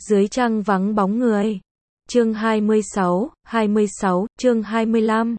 Dưới trăng vắng bóng người. Chương 26, chương 25.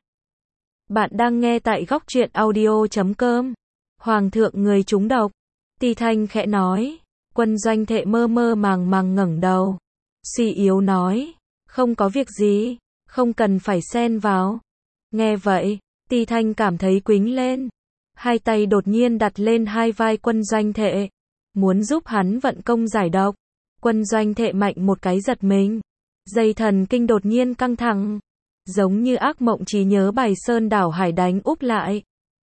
Bạn đang nghe tại góc truyện audio.com. Hoàng thượng người trúng độc. Ti Thanh khẽ nói. Quân Doanh Thệ mơ mơ màng màng ngẩng đầu. Suy yếu nói. Không có việc gì, không cần phải xen vào. Nghe vậy, Ti Thanh cảm thấy quĩnh lên. Hai tay đột nhiên đặt lên hai vai Quân Doanh Thệ. Muốn giúp hắn vận công giải độc. Quân Doanh Thệ mạnh một cái giật mình. Dây thần kinh đột nhiên căng thẳng. Giống như ác mộng trí nhớ bài sơn đảo hải đánh úp lại.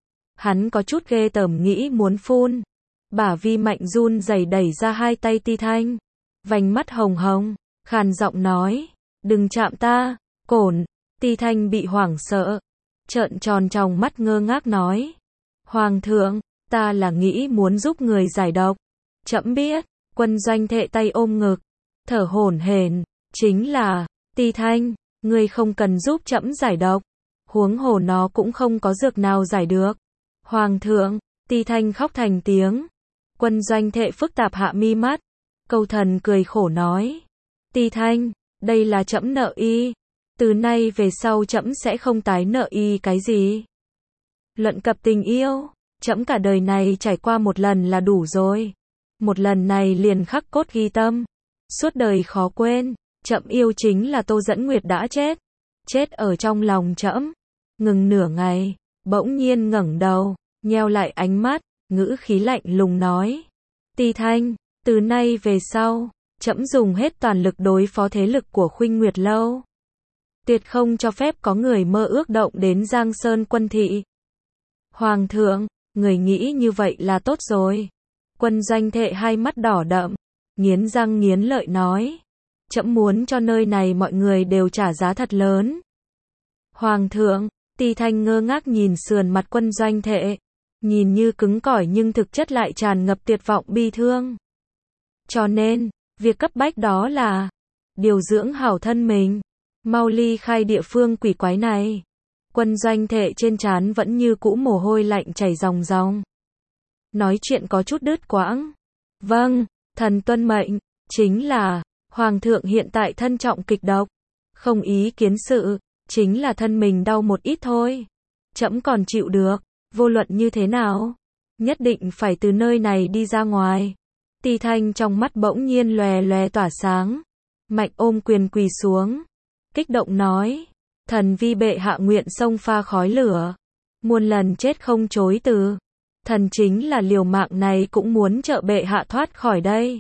Hắn có chút ghê tởm nghĩ muốn phun. Bả vi mạnh run rẩy đẩy ra hai tay Ti Thanh. Vành mắt hồng hồng, khàn giọng nói. Đừng chạm ta, cổn. Ti Thanh bị hoảng sợ. Trợn tròn tròng mắt ngơ ngác nói. Hoàng thượng, ta là nghĩ muốn giúp người giải độc. Trẫm biết. Quân Doanh Thệ tay ôm ngực. Thở hổn hển. Chính là, Ti Thanh, ngươi không cần giúp trẫm giải độc. Huống hồ nó cũng không có dược nào giải được. Hoàng thượng, Ti Thanh khóc thành tiếng. Quân Doanh Thệ phức tạp hạ mi mắt. Câu thần cười khổ nói. Ti Thanh, đây là trẫm nợ y. Từ nay về sau trẫm sẽ không tái nợ y cái gì. Luận cập tình yêu, trẫm cả đời này trải qua một lần là đủ rồi. Một lần này liền khắc cốt ghi tâm. Suốt đời khó quên. Trẫm yêu chính là Tô Dẫn Nguyệt đã chết. Chết ở trong lòng trẫm. Ngừng nửa ngày, bỗng nhiên ngẩng đầu, nheo lại ánh mắt, ngữ khí lạnh lùng nói. Ti Thanh, từ nay về sau, trẫm dùng hết toàn lực đối phó thế lực của Khuynh Nguyệt Lâu. Tuyệt không cho phép có người mơ ước động đến Giang Sơn Quân thị. Hoàng thượng, người nghĩ như vậy là tốt rồi. Quân Doanh Thệ hai mắt đỏ đậm, nghiến răng nghiến lợi nói. Trẫm muốn cho nơi này mọi người đều trả giá thật lớn. Hoàng thượng, Ti Thanh ngơ ngác nhìn sườn mặt Quân Doanh Thệ. Nhìn như cứng cỏi nhưng thực chất lại tràn ngập tuyệt vọng bi thương. Cho nên, việc cấp bách đó là điều dưỡng hảo thân mình. Mau ly khai địa phương quỷ quái này. Quân Doanh Thệ trên trán vẫn như cũ mồ hôi lạnh chảy ròng ròng. Nói chuyện có chút đứt quãng. Vâng, thần tuân mệnh, chính là, Hoàng thượng hiện tại thân trọng kịch độc. Không ý kiến sự, chính là thân mình đau một ít thôi. Trẫm còn chịu được, vô luận như thế nào. Nhất định phải từ nơi này đi ra ngoài. Ti Thanh trong mắt bỗng nhiên lòe lòe tỏa sáng. Mạnh ôm quyền quỳ xuống. Kích động nói. Thần vi bệ hạ nguyện xông pha khói lửa. Muôn lần chết không chối từ. Thần chính là liều mạng này cũng muốn trợ bệ hạ thoát khỏi đây.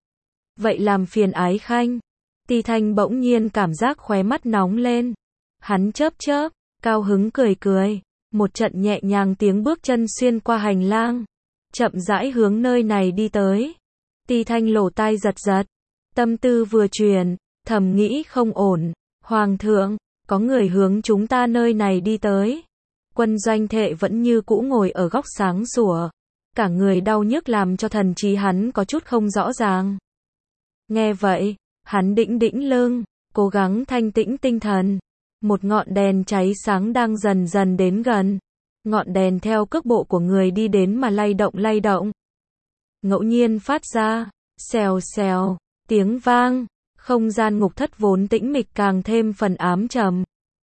Vậy làm phiền ái khanh. Ti Thanh bỗng nhiên cảm giác khóe mắt nóng lên. Hắn chớp chớp, cao hứng cười cười. Một trận nhẹ nhàng tiếng bước chân xuyên qua hành lang. Chậm rãi hướng nơi này đi tới. Ti Thanh lỗ tai giật giật. Tâm tư vừa chuyển, thầm nghĩ không ổn. Hoàng thượng, có người hướng chúng ta nơi này đi tới. Quân Doanh Thệ vẫn như cũ ngồi ở góc sáng sủa. Cả người đau nhức làm cho thần trí hắn có chút không rõ ràng. Nghe vậy, hắn đĩnh đĩnh lưng, cố gắng thanh tĩnh tinh thần. Một ngọn đèn cháy sáng đang dần dần đến gần. Ngọn đèn theo cước bộ của người đi đến mà lay động. Ngẫu nhiên phát ra, xèo xèo, tiếng vang. Không gian ngục thất vốn tĩnh mịch càng thêm phần ám trầm.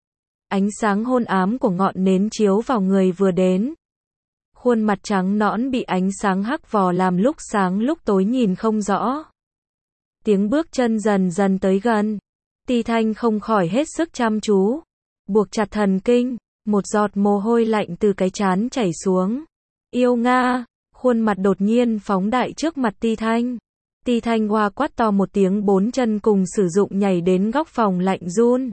Ánh sáng hôn ám của ngọn nến chiếu vào người vừa đến. Khuôn mặt trắng nõn bị ánh sáng hắc vò làm lúc sáng lúc tối nhìn không rõ. Tiếng bước chân dần dần tới gần. Ti Thanh không khỏi hết sức chăm chú. Buộc chặt thần kinh, một giọt mồ hôi lạnh từ cái trán chảy xuống. Yêu Nga, khuôn mặt đột nhiên phóng đại trước mặt Ti Thanh. Ti Thanh hoa quát to một tiếng, bốn chân cùng sử dụng nhảy đến góc phòng lạnh run.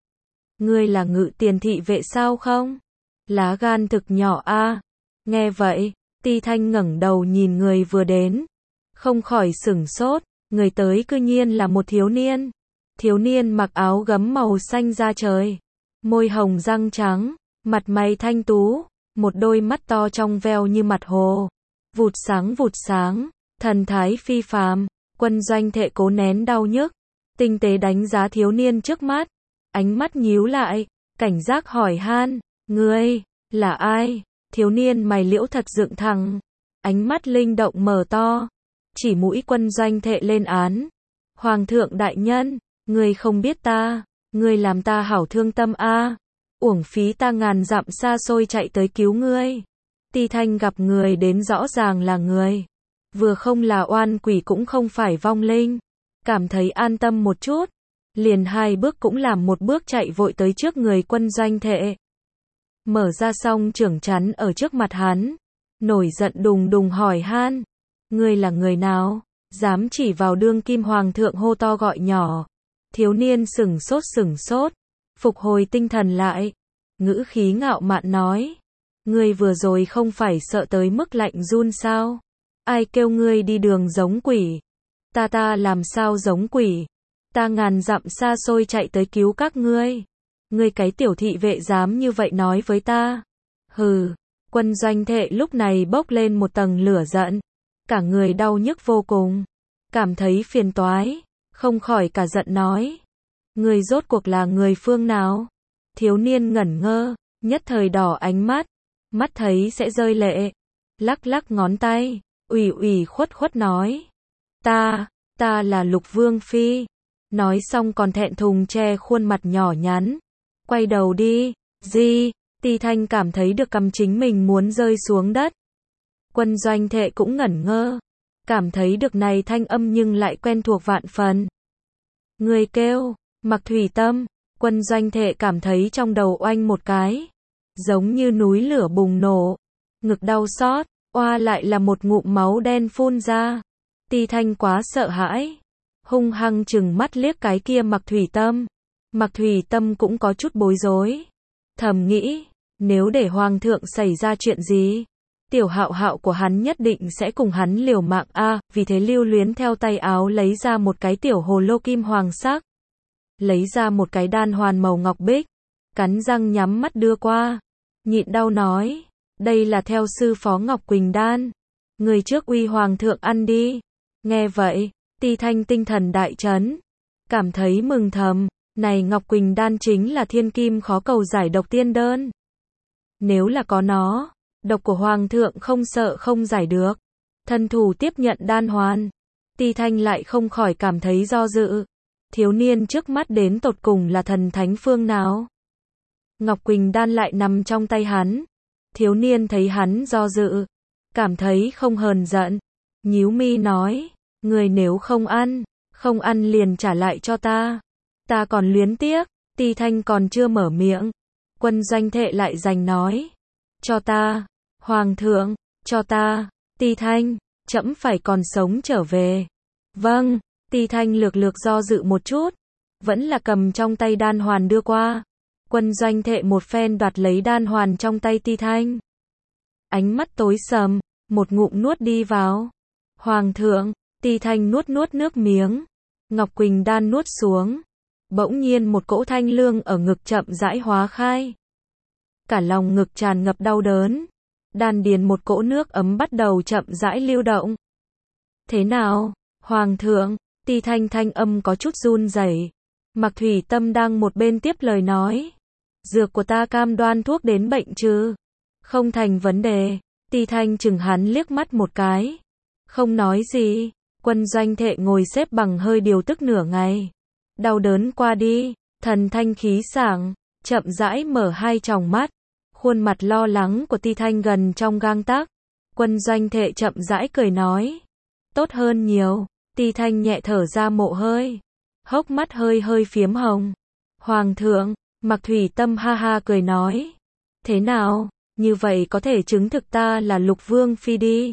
Ngươi là Ngự Tiền thị vệ sao không? Lá gan thực nhỏ a. Nghe vậy, Ti Thanh ngẩng đầu nhìn người vừa đến. Không khỏi sửng sốt, người tới cư nhiên là một thiếu niên. Thiếu niên mặc áo gấm màu xanh da trời. Môi hồng răng trắng, mặt mày thanh tú. Một đôi mắt to trong veo như mặt hồ. Vụt sáng, thần thái phi phàm. Quân Doanh Thệ cố nén đau nhức. Tinh tế đánh giá thiếu niên trước mắt. Ánh mắt nhíu lại, cảnh giác hỏi han. Ngươi, là ai? Thiếu niên mày liễu thật dựng thẳng. Ánh mắt linh động mở to. Chỉ mũi Quân Doanh Thệ lên án. Hoàng thượng đại nhân, ngươi không biết ta, ngươi làm ta hảo thương tâm a. Uổng phí ta ngàn dặm xa xôi chạy tới cứu ngươi. Ti Thanh gặp người đến rõ ràng là người, vừa không là oan quỷ cũng không phải vong linh, cảm thấy an tâm một chút, liền 2 bước cũng làm 1 bước chạy vội tới trước người Quân Doanh Thệ. Mở ra xong trưởng chắn ở trước mặt hắn, nổi giận đùng đùng hỏi han, ngươi là người nào, dám chỉ vào đương kim hoàng thượng hô to gọi nhỏ. Thiếu niên sửng sốt, phục hồi tinh thần lại, ngữ khí ngạo mạn nói, ngươi vừa rồi không phải sợ tới mức lạnh run sao? Ai kêu ngươi đi đường giống quỷ? Ta làm sao giống quỷ? Ta ngàn dặm xa xôi chạy tới cứu các ngươi. Ngươi cái tiểu thị vệ dám như vậy nói với ta? Hừ, Quân Doanh Thệ lúc này bốc lên một tầng lửa giận, cả người đau nhức vô cùng, cảm thấy phiền toái, không khỏi cả giận nói, ngươi rốt cuộc là người phương nào? Thiếu niên ngẩn ngơ, nhất thời đỏ ánh mắt, mắt thấy sẽ rơi lệ, lắc lắc ngón tay, ủy khuất nói, ta là Lục Vương Phi. Nói xong còn thẹn thùng che khuôn mặt nhỏ nhắn, quay đầu đi, gì? Ti Thanh cảm thấy được cằm chính mình muốn rơi xuống đất. Quân Doanh Thệ cũng ngẩn ngơ, cảm thấy được này thanh âm nhưng lại quen thuộc vạn phần. Người kêu, Mặc Thủy Tâm. Quân Doanh Thệ cảm thấy trong đầu oanh một cái, giống như núi lửa bùng nổ, ngực đau xót, oa lại là một ngụm máu đen phun ra. Ti Thanh quá sợ hãi, hung hăng chừng mắt liếc cái kia Mặc Thủy Tâm. Mặc Thủy Tâm cũng có chút bối rối, thầm nghĩ, nếu để hoàng thượng xảy ra chuyện gì, tiểu hạo hạo của hắn nhất định sẽ cùng hắn liều mạng a. Vì thế lưu luyến theo tay áo lấy ra một cái tiểu hồ lô kim hoàng sắc, lấy ra một cái đan hoàn màu ngọc bích, cắn răng nhắm mắt đưa qua, nhịn đau nói, đây là theo sư phó Ngọc Quỳnh đan, người trước uy hoàng thượng ăn đi. Nghe vậy, Ti Thanh tinh thần đại chấn, cảm thấy mừng thầm, này Ngọc Quỳnh đan chính là thiên kim khó cầu giải độc tiên đơn. Nếu là có nó, độc của hoàng thượng không sợ không giải được. Thân thủ tiếp nhận đan hoàn, Ti Thanh lại không khỏi cảm thấy do dự. Thiếu niên trước mắt đến tột cùng là thần thánh phương nào? Ngọc Quỳnh đan lại nằm trong tay hắn. Thiếu niên thấy hắn do dự, cảm thấy không hờn giận, nhíu mi nói, người nếu không ăn liền trả lại cho ta. Ta còn luyến tiếc. Ti Thanh còn chưa mở miệng, Quân Doanh Thệ lại giành nói, cho ta, hoàng thượng, cho ta. Ti Thanh, trẫm phải còn sống trở về. Vâng. Ti Thanh lược do dự một chút, vẫn là cầm trong tay đan hoàn đưa qua. Quân Doanh Thệ một phen đoạt lấy đan hoàn trong tay Ti Thanh. Ánh mắt tối sầm, một ngụm nuốt đi vào. Hoàng thượng. Ti Thanh nuốt nước miếng. Ngọc Quỳnh đan nuốt xuống. Bỗng nhiên một cỗ thanh lương ở ngực chậm rãi hóa khai. Cả lòng ngực tràn ngập đau đớn. Đan điền một cỗ nước ấm bắt đầu chậm rãi lưu động. Thế nào, hoàng thượng? Ti Thanh thanh âm có chút run rẩy. Mặc Thủy Tâm đang một bên tiếp lời nói, dược của ta cam đoan thuốc đến bệnh chứ? Không thành vấn đề. Ti Thanh chừng hắn liếc mắt một cái, không nói gì. Quân Doanh Thệ ngồi xếp bằng hơi điều tức nửa ngày, đau đớn qua đi, thần thanh khí sảng, chậm rãi mở hai tròng mắt, khuôn mặt lo lắng của Ti Thanh gần trong gang tấc. Quân Doanh Thệ chậm rãi cười nói, tốt hơn nhiều. Ti Thanh nhẹ thở ra một hơi, hốc mắt hơi phiếm hồng. Hoàng thượng. Mặc Thủy Tâm ha ha cười nói, thế nào, như vậy có thể chứng thực ta là Lục Vương Phi đi.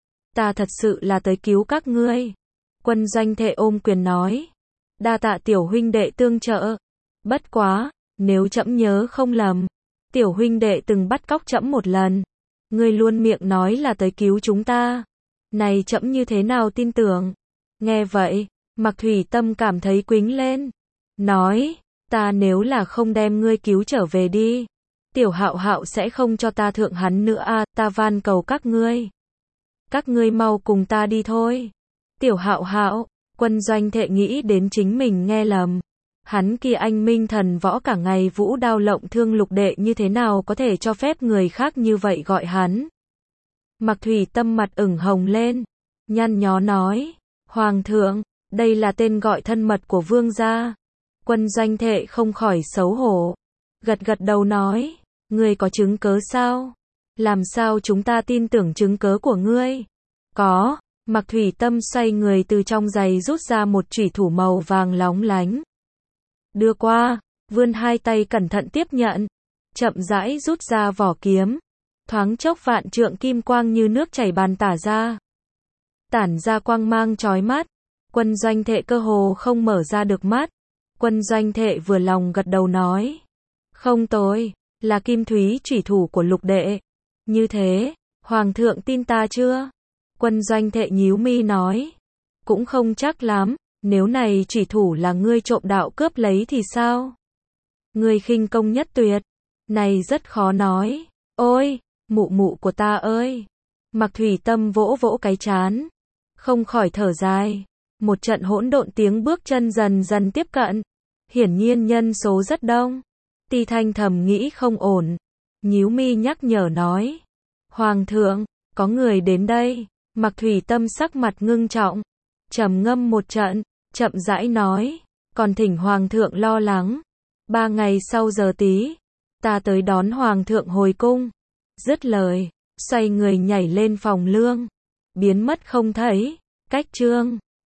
Ta thật sự là tới cứu các ngươi. Quân Doanh Thệ ôm quyền nói, đa tạ tiểu huynh đệ tương trợ. Bất quá, nếu trẫm nhớ không lầm, tiểu huynh đệ từng bắt cóc trẫm một lần. Ngươi luôn miệng nói là tới cứu chúng ta. Này trẫm như thế nào tin tưởng? Nghe vậy, Mặc Thủy Tâm cảm thấy quính lên, nói, ta nếu là không đem ngươi cứu trở về đi, tiểu hạo hạo sẽ không cho ta thượng hắn nữa a. Ta van cầu các ngươi mau cùng ta đi thôi. Tiểu hạo hạo. Quân Doanh Thệ nghĩ đến chính mình nghe lầm, hắn kia anh minh thần võ cả ngày vũ đao lộng thương lục đệ như thế nào có thể cho phép người khác như vậy gọi hắn. Mặc Thủy Tâm mặt ửng hồng lên, nhăn nhó nói, hoàng thượng, Đây là tên gọi thân mật của vương gia. Quân Doanh Thệ không khỏi xấu hổ. Gật gật đầu nói, ngươi có chứng cớ sao? Làm sao chúng ta tin tưởng chứng cớ của ngươi? Có, Mạc Thủy Tâm xoay người từ trong giày rút ra một chủy thủ màu vàng lóng lánh. Đưa qua, vươn hai tay cẩn thận tiếp nhận, chậm rãi rút ra vỏ kiếm. Thoáng chốc vạn trượng kim quang như nước chảy bàn tả ra. Tản ra quang mang chói mắt. Quân Doanh Thệ cơ hồ không mở ra được mắt. Quân Doanh Thệ vừa lòng gật đầu nói. Không tồi, là kim thúy chủy thủ của Lục đệ. Như thế, Hoàng thượng tin ta chưa? Quân Doanh Thệ nhíu mi nói. Cũng không chắc lắm, nếu này chủy thủ là ngươi trộm đạo cướp lấy thì sao? Ngươi khinh công nhất tuyệt. Này rất khó nói. Ôi, mụ mụ của ta ơi. Mạc Thủy Tâm vỗ vỗ cái trán. Không khỏi thở dài. Một trận hỗn độn tiếng bước chân dần dần tiếp cận. Hiển nhiên nhân số rất đông. Ti Thanh thầm nghĩ không ổn. Nhíu mi nhắc nhở nói. Hoàng thượng, có người đến đây. Mạc Thủy Tâm sắc mặt ngưng trọng. Trầm ngâm một trận, chậm rãi nói. Còn thỉnh Hoàng thượng lo lắng. 3 ngày sau giờ tí, ta tới đón Hoàng thượng hồi cung. Dứt lời, xoay người nhảy lên phòng lương. Biến mất không thấy. Cách chương